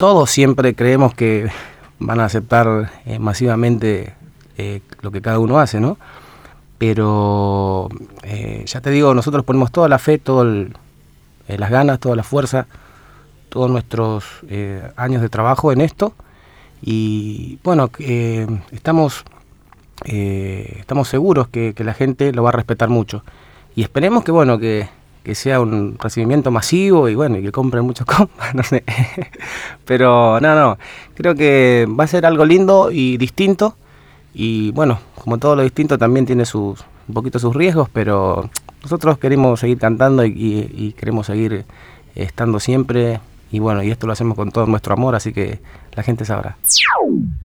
todos siempre creemos que van a aceptar masivamente lo que cada uno hace, ¿no? Pero ya te digo, nosotros ponemos toda la fe, las ganas, toda la fuerza, todos nuestros años de trabajo en esto. Y bueno, estamos seguros que la gente lo va a respetar mucho. Y esperemos que bueno, que sea un recibimiento masivo y bueno, y que compren muchos compas, no sé. Pero no, creo que va a ser algo lindo y distinto. Y bueno, como todo lo distinto también tiene un poquito sus riesgos, pero nosotros queremos seguir cantando y queremos seguir estando siempre. Y bueno, y esto lo hacemos con todo nuestro amor, así que la gente sabrá.